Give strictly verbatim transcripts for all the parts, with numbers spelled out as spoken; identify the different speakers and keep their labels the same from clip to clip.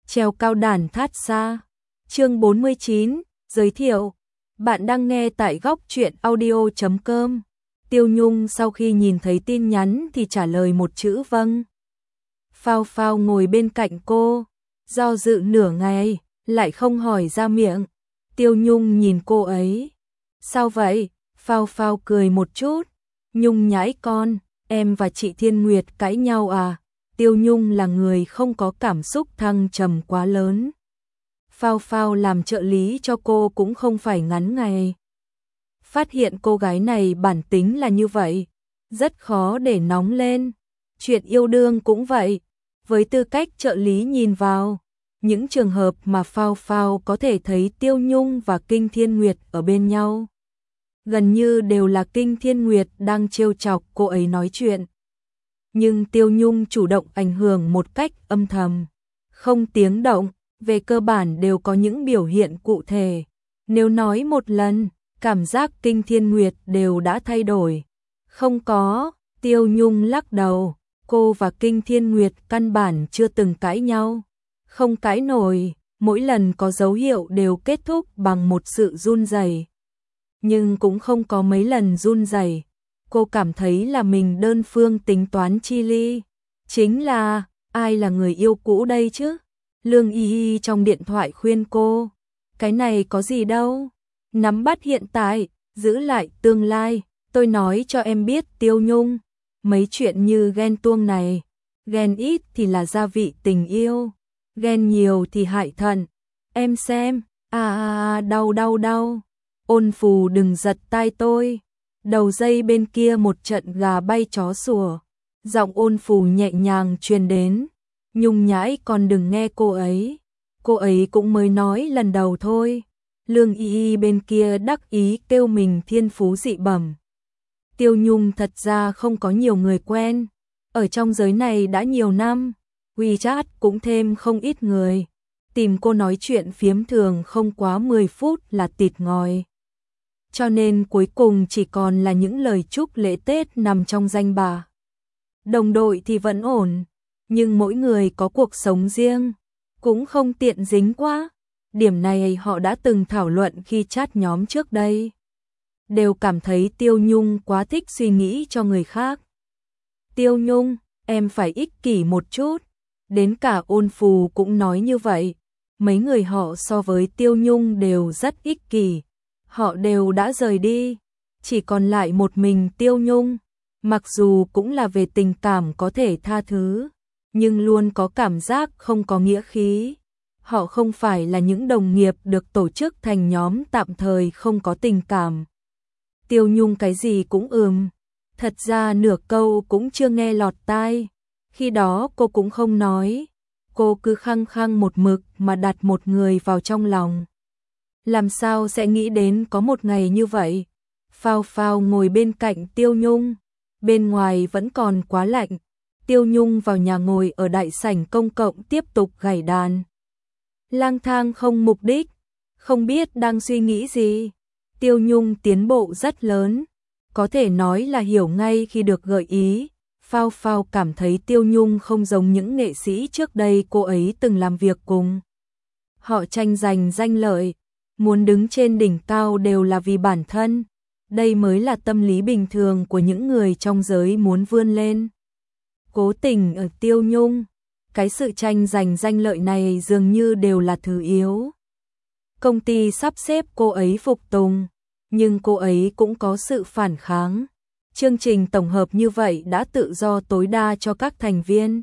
Speaker 1: treo cao đàn thát xa. Chương bốn mươi chín, giới thiệu. Bạn đang nghe tại góc truyện audio chấm com. Tiêu Nhung sau khi nhìn thấy tin nhắn thì trả lời một chữ vâng. Phao Phao ngồi bên cạnh cô, do dự nửa ngày, lại không hỏi ra miệng. Tiêu Nhung nhìn cô ấy. Sao vậy? Phao Phao cười một chút. Nhung nhãi con, em và chị Thiên Nguyệt cãi nhau à? Tiêu Nhung là người không có cảm xúc thăng trầm quá lớn. Phao Phao làm trợ lý cho cô cũng không phải ngắn ngày. Phát hiện cô gái này bản tính là như vậy, rất khó để nóng lên. Chuyện yêu đương cũng vậy, với tư cách trợ lý nhìn vào, những trường hợp mà Phao Phao có thể thấy Tiêu Nhung và Kinh Thiên Nguyệt ở bên nhau, gần như đều là Kinh Thiên Nguyệt đang trêu chọc cô ấy nói chuyện. Nhưng Tiêu Nhung chủ động ảnh hưởng một cách âm thầm, không tiếng động, về cơ bản đều có những biểu hiện cụ thể. Nếu nói một lần, cảm giác Kinh Thiên Nguyệt đều đã thay đổi. Không có, Tiêu Nhung lắc đầu, cô và Kinh Thiên Nguyệt căn bản chưa từng cãi nhau. Không cãi nổi, mỗi lần có dấu hiệu đều kết thúc bằng một sự run rẩy. Nhưng cũng không có mấy lần run rẩy. Cô cảm thấy là mình đơn phương tính toán chi ly. Chính là, ai là người yêu cũ đây chứ? Lương Y Y trong điện thoại khuyên cô. Cái này có gì đâu. Nắm bắt hiện tại, giữ lại tương lai. Tôi nói cho em biết Tiêu Nhung. Mấy chuyện như ghen tuông này. Ghen ít thì là gia vị tình yêu. Ghen nhiều thì hại thận. Em xem. À à à đau đau đau. Ôn Phù đừng giật tai tôi. Đầu dây bên kia một trận gà bay chó sủa. Giọng Ôn Phù nhẹ nhàng truyền đến. Nhung nhãi còn đừng nghe cô ấy. Cô ấy cũng mới nói lần đầu thôi. Lương Y Y bên kia đắc ý kêu mình thiên phú dị bẩm. Tiêu Nhung thật ra không có nhiều người quen. Ở trong giới này đã nhiều năm. WeChat cũng thêm không ít người. Tìm cô nói chuyện phiếm thường không quá mười phút là tịt ngòi. Cho nên cuối cùng chỉ còn là những lời chúc lễ Tết nằm trong danh bạ. Đồng đội thì vẫn ổn, nhưng mỗi người có cuộc sống riêng, cũng không tiện dính quá. Điểm này họ đã từng thảo luận khi chat nhóm trước đây. Đều cảm thấy Tiêu Nhung quá thích suy nghĩ cho người khác. Tiêu Nhung, em phải ích kỷ một chút. Đến cả Ôn Phù cũng nói như vậy. Mấy người họ so với Tiêu Nhung đều rất ích kỷ. Họ đều đã rời đi, chỉ còn lại một mình Tiêu Nhung. Mặc dù cũng là về tình cảm có thể tha thứ, nhưng luôn có cảm giác không có nghĩa khí. Họ không phải là những đồng nghiệp được tổ chức thành nhóm tạm thời không có tình cảm. Tiêu Nhung cái gì cũng ừm, thật ra nửa câu cũng chưa nghe lọt tai. Khi đó cô cũng không nói, cô cứ khăng khăng một mực mà đặt một người vào trong lòng. Làm sao sẽ nghĩ đến có một ngày như vậy? Phao Phao ngồi bên cạnh Tiêu Nhung, bên ngoài vẫn còn quá lạnh. Tiêu Nhung vào nhà ngồi ở đại sảnh công cộng tiếp tục gảy đàn. Lang thang không mục đích, không biết đang suy nghĩ gì. Tiêu Nhung tiến bộ rất lớn, có thể nói là hiểu ngay khi được gợi ý. Phao Phao cảm thấy Tiêu Nhung không giống những nghệ sĩ trước đây cô ấy từng làm việc cùng. Họ tranh giành danh lợi, muốn đứng trên đỉnh cao đều là vì bản thân. Đây mới là tâm lý bình thường của những người trong giới muốn vươn lên. Cố tình ở Tiêu Nhung, cái sự tranh giành danh lợi này dường như đều là thứ yếu. Công ty sắp xếp cô ấy phục tùng, nhưng cô ấy cũng có sự phản kháng. Chương trình tổng hợp như vậy đã tự do tối đa cho các thành viên.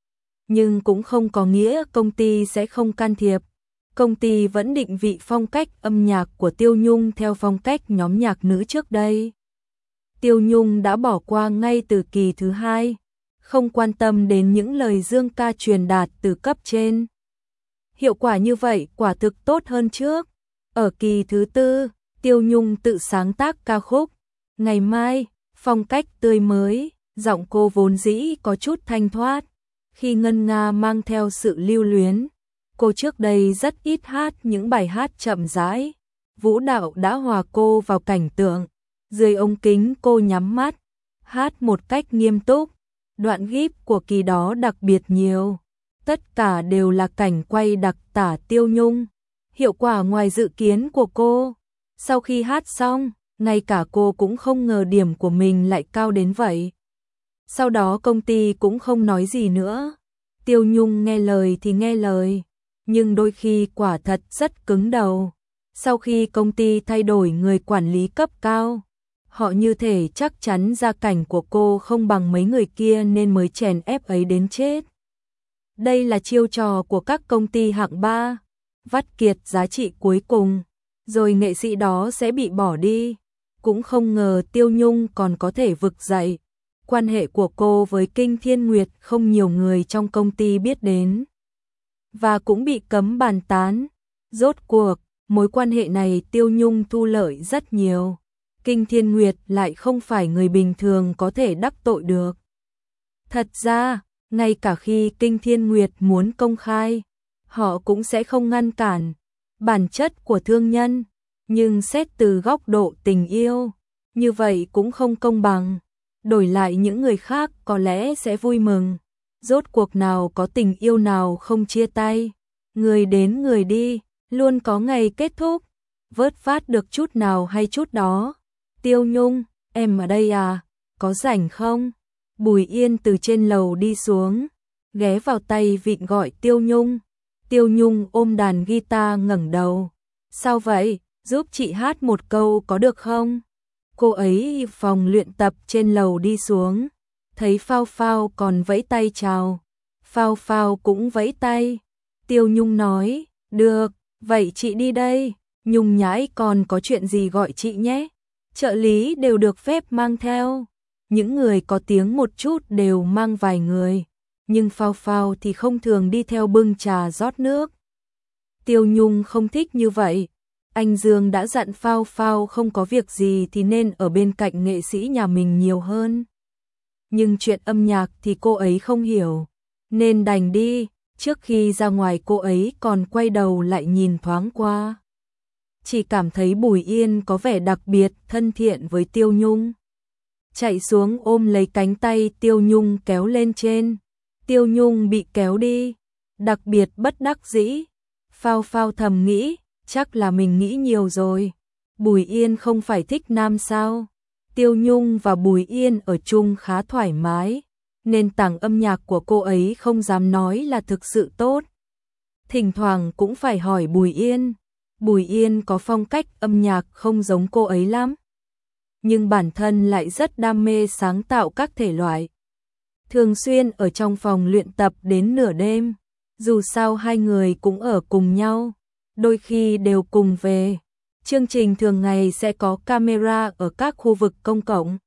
Speaker 1: Nhưng cũng không có nghĩa công ty sẽ không can thiệp. Công ty vẫn định vị phong cách âm nhạc của Tiêu Nhung theo phong cách nhóm nhạc nữ trước đây. Tiêu Nhung đã bỏ qua ngay từ kỳ thứ hai, không quan tâm đến những lời dương ca truyền đạt từ cấp trên. Hiệu quả như vậy quả thực tốt hơn trước. Ở kỳ thứ tư, Tiêu Nhung tự sáng tác ca khúc Ngày Mai, phong cách tươi mới, giọng cô vốn dĩ có chút thanh thoát, khi ngân nga mang theo sự lưu luyến. Cô trước đây rất ít hát những bài hát chậm rãi, vũ đạo đã hòa cô vào cảnh tượng. Dưới ống kính cô nhắm mắt, hát một cách nghiêm túc, đoạn ghép của kỳ đó đặc biệt nhiều. Tất cả đều là cảnh quay đặc tả Tiêu Nhung. Hiệu quả ngoài dự kiến của cô. Sau khi hát xong, ngay cả cô cũng không ngờ điểm của mình lại cao đến vậy. Sau đó công ty cũng không nói gì nữa. Tiêu Nhung nghe lời thì nghe lời, nhưng đôi khi quả thật rất cứng đầu. Sau khi công ty thay đổi người quản lý cấp cao, họ như thể chắc chắn gia cảnh của cô không bằng mấy người kia nên mới chèn ép ấy đến chết. Đây là chiêu trò của các công ty hạng ba, vắt kiệt giá trị cuối cùng, rồi nghệ sĩ đó sẽ bị bỏ đi. Cũng không ngờ Tiêu Nhung còn có thể vực dậy. Quan hệ của cô với Kinh Thiên Nguyệt không nhiều người trong công ty biết đến, và cũng bị cấm bàn tán. Rốt cuộc, mối quan hệ này Tiêu Nhung thu lợi rất nhiều. Kinh Thiên Nguyệt lại không phải người bình thường có thể đắc tội được. Thật ra, ngay cả khi Kinh Thiên Nguyệt muốn công khai, họ cũng sẽ không ngăn cản. Bản chất của thương nhân, nhưng xét từ góc độ tình yêu, như vậy cũng không công bằng. Đổi lại những người khác có lẽ sẽ vui mừng. Rốt cuộc nào có tình yêu nào không chia tay. Người đến người đi, luôn có ngày kết thúc. Vớt vát được chút nào hay chút đó. Tiêu Nhung, em ở đây à? Có rảnh không? Bùi Yên từ trên lầu đi xuống, ghé vào tay vịn gọi Tiêu Nhung. Tiêu Nhung ôm đàn guitar ngẩng đầu. Sao vậy? Giúp chị hát một câu có được không? Cô ấy phòng luyện tập trên lầu đi xuống, thấy Phao Phao còn vẫy tay chào. Phao Phao cũng vẫy tay. Tiêu Nhung nói, được, vậy chị đi đây. Nhung nhãi còn có chuyện gì gọi chị nhé. Trợ lý đều được phép mang theo. Những người có tiếng một chút đều mang vài người, nhưng Phao Phao thì không thường đi theo bưng trà rót nước. Tiêu Nhung không thích như vậy. Anh Dương đã dặn Phao Phao không có việc gì thì nên ở bên cạnh nghệ sĩ nhà mình nhiều hơn. Nhưng chuyện âm nhạc thì cô ấy không hiểu, nên đành đi. Trước khi ra ngoài cô ấy còn quay đầu lại nhìn thoáng qua. Chỉ cảm thấy Bùi Yên có vẻ đặc biệt thân thiện với Tiêu Nhung. Chạy xuống ôm lấy cánh tay Tiêu Nhung kéo lên trên. Tiêu Nhung bị kéo đi, đặc biệt bất đắc dĩ. Phao Phao thầm nghĩ, chắc là mình nghĩ nhiều rồi. Bùi Yên không phải thích nam sao? Tiêu Nhung và Bùi Yên ở chung khá thoải mái, nên tảng âm nhạc của cô ấy không dám nói là thực sự tốt. Thỉnh thoảng cũng phải hỏi Bùi Yên. Bùi Yên có phong cách âm nhạc không giống cô ấy lắm, nhưng bản thân lại rất đam mê sáng tạo các thể loại. Thường xuyên ở trong phòng luyện tập đến nửa đêm, dù sao hai người cũng ở cùng nhau, đôi khi đều cùng về. Chương trình thường ngày sẽ có camera ở các khu vực công cộng.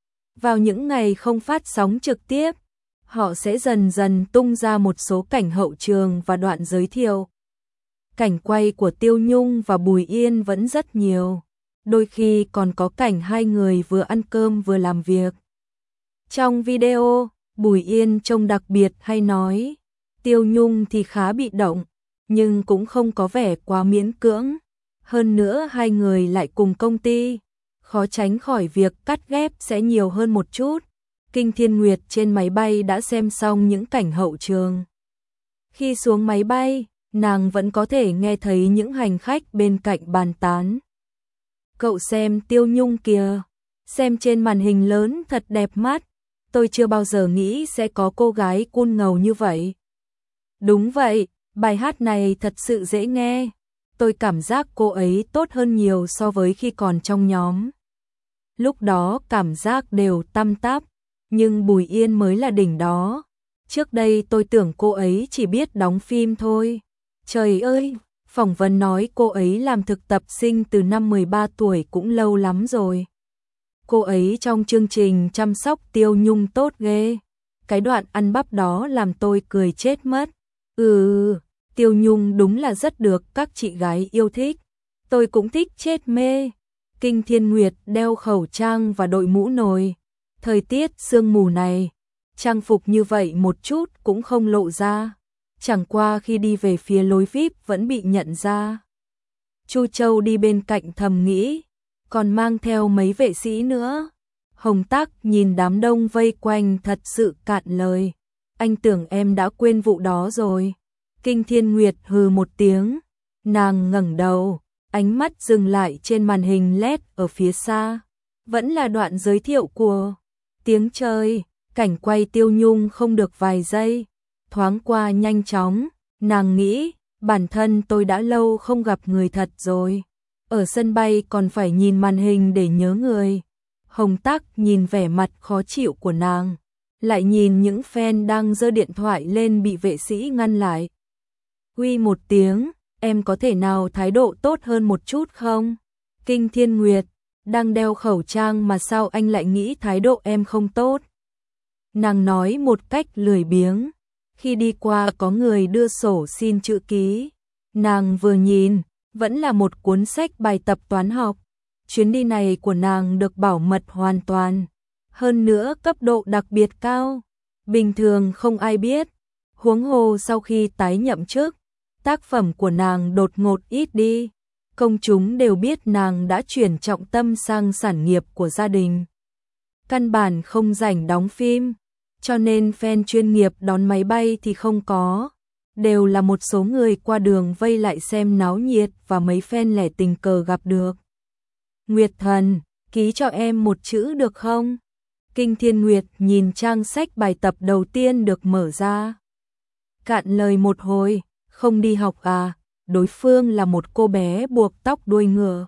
Speaker 1: Vào những ngày không phát sóng trực tiếp, họ sẽ dần dần tung ra một số cảnh hậu trường và đoạn giới thiệu. Cảnh quay của Tiêu Nhung và Bùi Yên vẫn rất nhiều, đôi khi còn có cảnh hai người vừa ăn cơm vừa làm việc. Trong video, Bùi Yên trông đặc biệt hay nói, Tiêu Nhung thì khá bị động, nhưng cũng không có vẻ quá miễn cưỡng. Hơn nữa hai người lại cùng công ty, khó tránh khỏi việc cắt ghép sẽ nhiều hơn một chút. Kinh Thiên Nguyệt trên máy bay đã xem xong những cảnh hậu trường. Khi xuống máy bay, nàng vẫn có thể nghe thấy những hành khách bên cạnh bàn tán. Cậu xem Tiêu Nhung kìa, xem trên màn hình lớn thật đẹp mắt, tôi chưa bao giờ nghĩ sẽ có cô gái cool ngầu như vậy. Đúng vậy, bài hát này thật sự dễ nghe, tôi cảm giác cô ấy tốt hơn nhiều so với khi còn trong nhóm. Lúc đó cảm giác đều tăm tắp, nhưng Bùi Yên mới là đỉnh đó. Trước đây tôi tưởng cô ấy chỉ biết đóng phim thôi. Trời ơi, phỏng vấn nói cô ấy làm thực tập sinh từ năm mười ba tuổi cũng lâu lắm rồi. Cô ấy trong chương trình chăm sóc Tiêu Nhung tốt ghê. Cái đoạn ăn bắp đó làm tôi cười chết mất. Ừ, Tiêu Nhung đúng là rất được các chị gái yêu thích. Tôi cũng thích chết mê. Kinh Thiên Nguyệt đeo khẩu trang và đội mũ nồi. Thời tiết sương mù này, trang phục như vậy một chút cũng không lộ ra. Chẳng qua khi đi về phía lối vi ai pi vẫn bị nhận ra. Chu Châu đi bên cạnh thầm nghĩ, còn mang theo mấy vệ sĩ nữa. Hồng Tắc nhìn đám đông vây quanh thật sự cạn lời. anh tưởng em đã quên vụ đó rồi. Kinh Thiên Nguyệt hừ một tiếng, nàng ngẩng đầu, ánh mắt dừng lại trên màn hình led ở phía xa. Vẫn là đoạn giới thiệu của tiếng chơi, cảnh quay Tiêu Nhung không được vài giây, thoáng qua nhanh chóng, nàng nghĩ, bản thân tôi đã lâu không gặp người thật rồi. Ở sân bay còn phải nhìn màn hình để nhớ người. Hồng Tắc nhìn vẻ mặt khó chịu của nàng, lại nhìn những fan đang giơ điện thoại lên bị vệ sĩ ngăn lại. Uy một tiếng, em có thể nào thái độ tốt hơn một chút không? Kinh Thiên Nguyệt, đang đeo khẩu trang mà sao anh lại nghĩ thái độ em không tốt? Nàng nói một cách lười biếng, khi đi qua có người đưa sổ xin chữ ký. Nàng vừa nhìn, vẫn là một cuốn sách bài tập toán học. Chuyến đi này của nàng được bảo mật hoàn toàn, hơn nữa cấp độ đặc biệt cao, bình thường không ai biết. Huống hồ sau khi tái nhậm chức, tác phẩm của nàng đột ngột ít đi, công chúng đều biết nàng đã chuyển trọng tâm sang sản nghiệp của gia đình. Căn bản không rảnh đóng phim, cho nên fan chuyên nghiệp đón máy bay thì không có, đều là một số người qua đường vây lại xem náo nhiệt và mấy fan lẻ tình cờ gặp được. Nguyệt Thần, ký cho em một chữ được không? Kinh Thiên Nguyệt nhìn trang sách bài tập đầu tiên được mở ra. Cạn lời một hồi, không đi học à? Đối phương là một cô bé buộc tóc đuôi ngựa.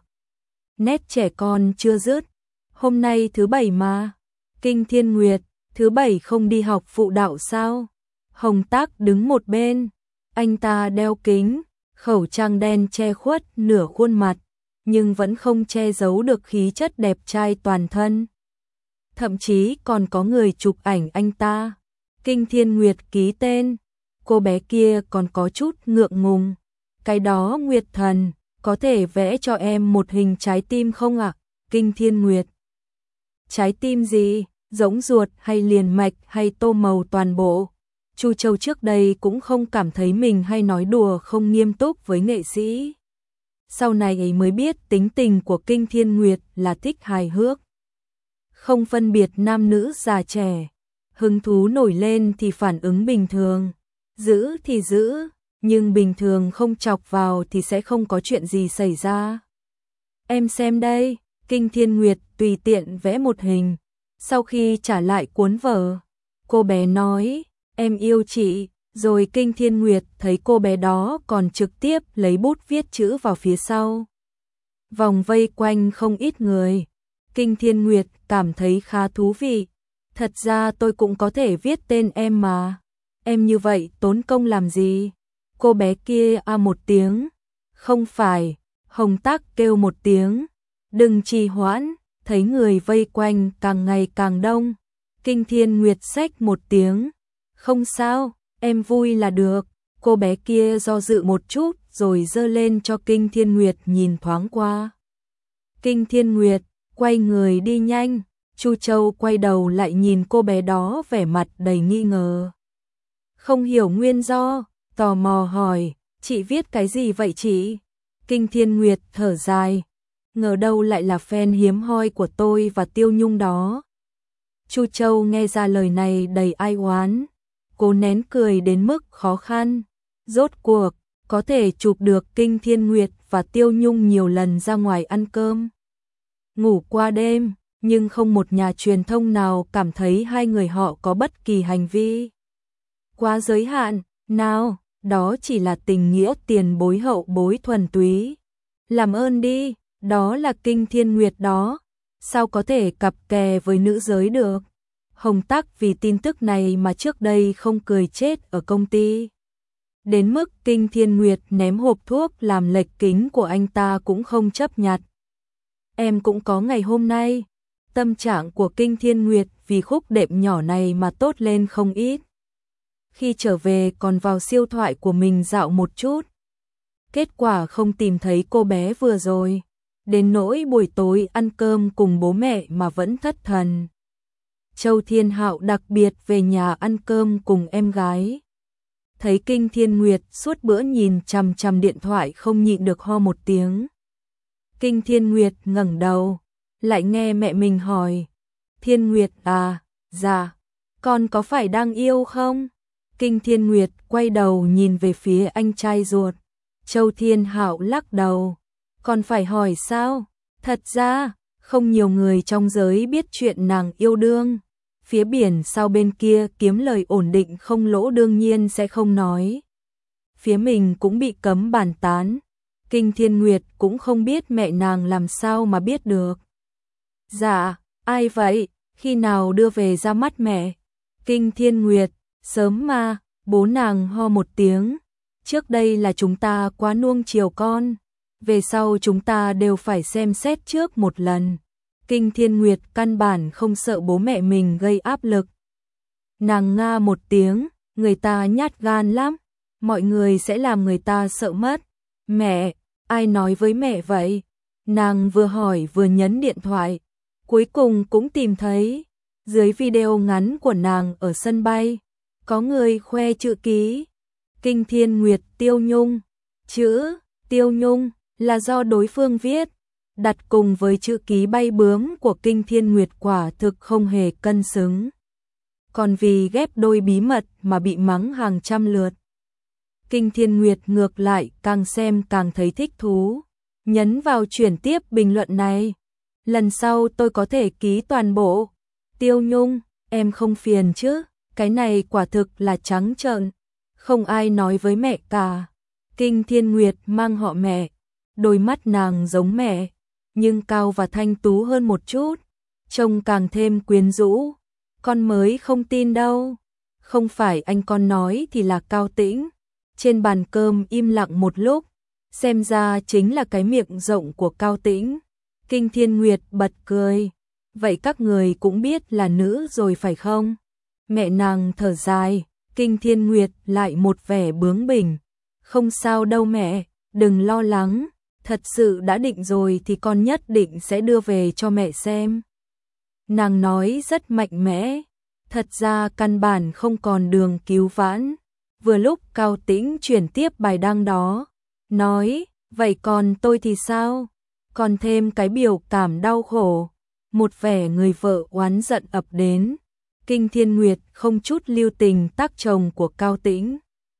Speaker 1: Nét trẻ con chưa dứt. Hôm nay thứ bảy mà. Kinh Thiên Nguyệt, thứ bảy không đi học phụ đạo sao? Hồng Tắc đứng một bên. Anh ta đeo kính, khẩu trang đen che khuất nửa khuôn mặt, nhưng vẫn không che giấu được khí chất đẹp trai toàn thân. Thậm chí còn có người chụp ảnh anh ta. Kinh Thiên Nguyệt ký tên. Cô bé kia còn có chút ngượng ngùng. Cái đó Nguyệt Thần, có thể vẽ cho em một hình trái tim không ạ? Kinh Thiên Nguyệt. Trái tim gì? Giống ruột hay liền mạch hay tô màu toàn bộ? Chu Châu trước đây cũng không cảm thấy mình hay nói đùa không nghiêm túc với nghệ sĩ. Sau này ấy mới biết tính tình của Kinh Thiên Nguyệt là thích hài hước. Không phân biệt nam nữ già trẻ. Hứng thú nổi lên thì phản ứng bình thường. Giữ thì giữ, nhưng bình thường không chọc vào thì sẽ không có chuyện gì xảy ra. Em xem đây, Kinh Thiên Nguyệt tùy tiện vẽ một hình. Sau khi trả lại cuốn vở, cô bé nói, em yêu chị. Rồi Kinh Thiên Nguyệt thấy cô bé đó còn trực tiếp lấy bút viết chữ vào phía sau. Vòng vây quanh không ít người. Kinh Thiên Nguyệt cảm thấy khá thú vị. Thật ra tôi cũng có thể viết tên em mà. Em như vậy tốn công làm gì? Cô bé kia a một tiếng. Không phải. Hồng Tắc kêu một tiếng. Đừng trì hoãn. Thấy người vây quanh càng ngày càng đông. Kinh Thiên Nguyệt xách một tiếng. Không sao, em vui là được. Cô bé kia do dự một chút rồi giơ lên cho Kinh Thiên Nguyệt nhìn thoáng qua. Kinh Thiên Nguyệt quay người đi nhanh. Chu Châu quay đầu lại nhìn cô bé đó vẻ mặt đầy nghi ngờ. Không hiểu nguyên do, tò mò hỏi, chị viết cái gì vậy chị? Kinh Thiên Nguyệt thở dài, ngờ đâu lại là fan hiếm hoi của tôi và Tiêu Nhung đó. Chu Châu nghe ra lời này đầy ai oán, cố nén cười đến mức khó khăn. Rốt cuộc, có thể chụp được Kinh Thiên Nguyệt và Tiêu Nhung nhiều lần ra ngoài ăn cơm, ngủ qua đêm, nhưng không một nhà truyền thông nào cảm thấy hai người họ có bất kỳ hành vi quá giới hạn nào, đó chỉ là tình nghĩa tiền bối hậu bối thuần túy. Làm ơn đi, đó là Kinh Thiên Nguyệt đó, sao có thể cặp kè với nữ giới được? Hồng Tắc vì tin tức này mà trước đây không cười chết ở công ty. Đến mức Kinh Thiên Nguyệt ném hộp thuốc làm lệch kính của anh ta cũng không chấp nhặt. Em cũng có ngày hôm nay. Tâm trạng của Kinh Thiên Nguyệt vì khúc đệm nhỏ này mà tốt lên không ít. Khi trở về còn vào siêu thoại của mình dạo một chút. Kết quả không tìm thấy cô bé vừa rồi. Đến nỗi buổi tối ăn cơm cùng bố mẹ mà vẫn thất thần. Châu Thiên Hạo đặc biệt về nhà ăn cơm cùng em gái. Thấy Kinh Thiên Nguyệt suốt bữa nhìn chằm chằm điện thoại không nhịn được ho một tiếng. Kinh Thiên Nguyệt ngẩng đầu, lại nghe mẹ mình hỏi. Thiên Nguyệt à, dạ, con có phải đang yêu không? Kinh Thiên Nguyệt quay đầu nhìn về phía anh trai ruột. Châu Thiên Hạo lắc đầu. Còn phải hỏi sao? Thật ra, không nhiều người trong giới biết chuyện nàng yêu đương. Phía biển sau bên kia kiếm lời ổn định không lỗ đương nhiên sẽ không nói. Phía mình cũng bị cấm bàn tán. Kinh Thiên Nguyệt cũng không biết mẹ nàng làm sao mà biết được. Dạ, ai vậy? Khi nào đưa về ra mắt mẹ? Kinh Thiên Nguyệt, sớm mà, bố nàng ho một tiếng. Trước đây là chúng ta quá nuông chiều con. Về sau chúng ta đều phải xem xét trước một lần. Kinh Thiên Nguyệt căn bản không sợ bố mẹ mình gây áp lực. Nàng nga một tiếng, người ta nhát gan lắm. Mọi người sẽ làm người ta sợ mất. Mẹ, ai nói với mẹ vậy? Nàng vừa hỏi vừa nhấn điện thoại. Cuối cùng cũng tìm thấy. Dưới video ngắn của nàng ở sân bay, có người khoe chữ ký. Kinh Thiên Nguyệt Tiêu Nhung. Chữ Tiêu Nhung là do đối phương viết. Đặt cùng với chữ ký bay bướm của Kinh Thiên Nguyệt quả thực không hề cân xứng. Còn vì ghép đôi bí mật mà bị mắng hàng trăm lượt. Kinh Thiên Nguyệt ngược lại càng xem càng thấy thích thú. Nhấn vào chuyển tiếp bình luận này. Lần sau tôi có thể ký toàn bộ. Tiêu Nhung, em không phiền chứ? Cái này quả thực là trắng trợn. Không ai nói với mẹ cả. Kinh Thiên Nguyệt mang họ mẹ. Đôi mắt nàng giống mẹ, nhưng cao và thanh tú hơn một chút. Trông càng thêm quyến rũ. Con mới không tin đâu. Không phải anh con nói thì là Cao Tĩnh. Trên bàn cơm im lặng một lúc. Xem ra chính là cái miệng rộng của Cao Tĩnh. Kinh Thiên Nguyệt bật cười. Vậy các người cũng biết là nữ rồi phải không? Mẹ nàng thở dài. Kinh Thiên Nguyệt lại một vẻ bướng bỉnh. Không sao đâu mẹ, đừng lo lắng. Thật sự đã định rồi thì con nhất định sẽ đưa về cho mẹ xem. Nàng nói rất mạnh mẽ. Thật ra căn bản không còn đường cứu vãn. Vừa lúc Cao Tĩnh chuyển tiếp bài đăng đó. Nói, vậy còn tôi thì sao? Còn thêm cái biểu cảm đau khổ. Một vẻ người vợ oán giận ập đến. Kinh Thiên Nguyệt không chút lưu tình tác chồng của Cao Tĩnh.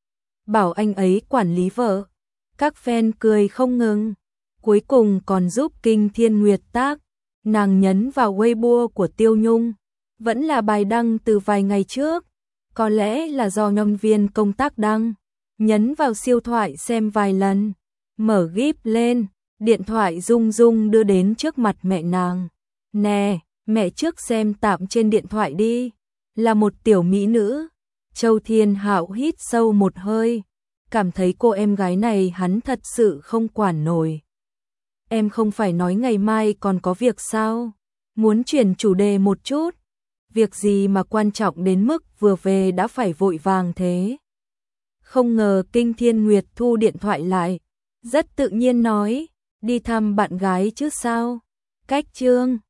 Speaker 1: Bảo anh ấy quản lý vợ. Các fan cười không ngừng. Cuối cùng còn giúp Kinh Thiên Nguyệt tác. Nàng nhấn vào Weibo của Tiêu Nhung. Vẫn là bài đăng từ vài ngày trước. Có lẽ là do nhân viên công tác đăng. Nhấn vào siêu thoại xem vài lần. Mở gíp lên. Điện thoại rung rung đưa đến trước mặt mẹ nàng. Nè, mẹ trước xem tạm trên điện thoại đi. Là một tiểu mỹ nữ. Châu Thiên Hạo hít sâu một hơi. Cảm thấy cô em gái này hắn thật sự không quản nổi. Em không phải nói ngày mai còn có việc sao? Muốn chuyển chủ đề một chút. Việc gì mà quan trọng đến mức vừa về đã phải vội vàng thế? Không ngờ Kinh Thiên Nguyệt thu điện thoại lại. Rất tự nhiên nói. Đi thăm bạn gái chứ sao? Cách chương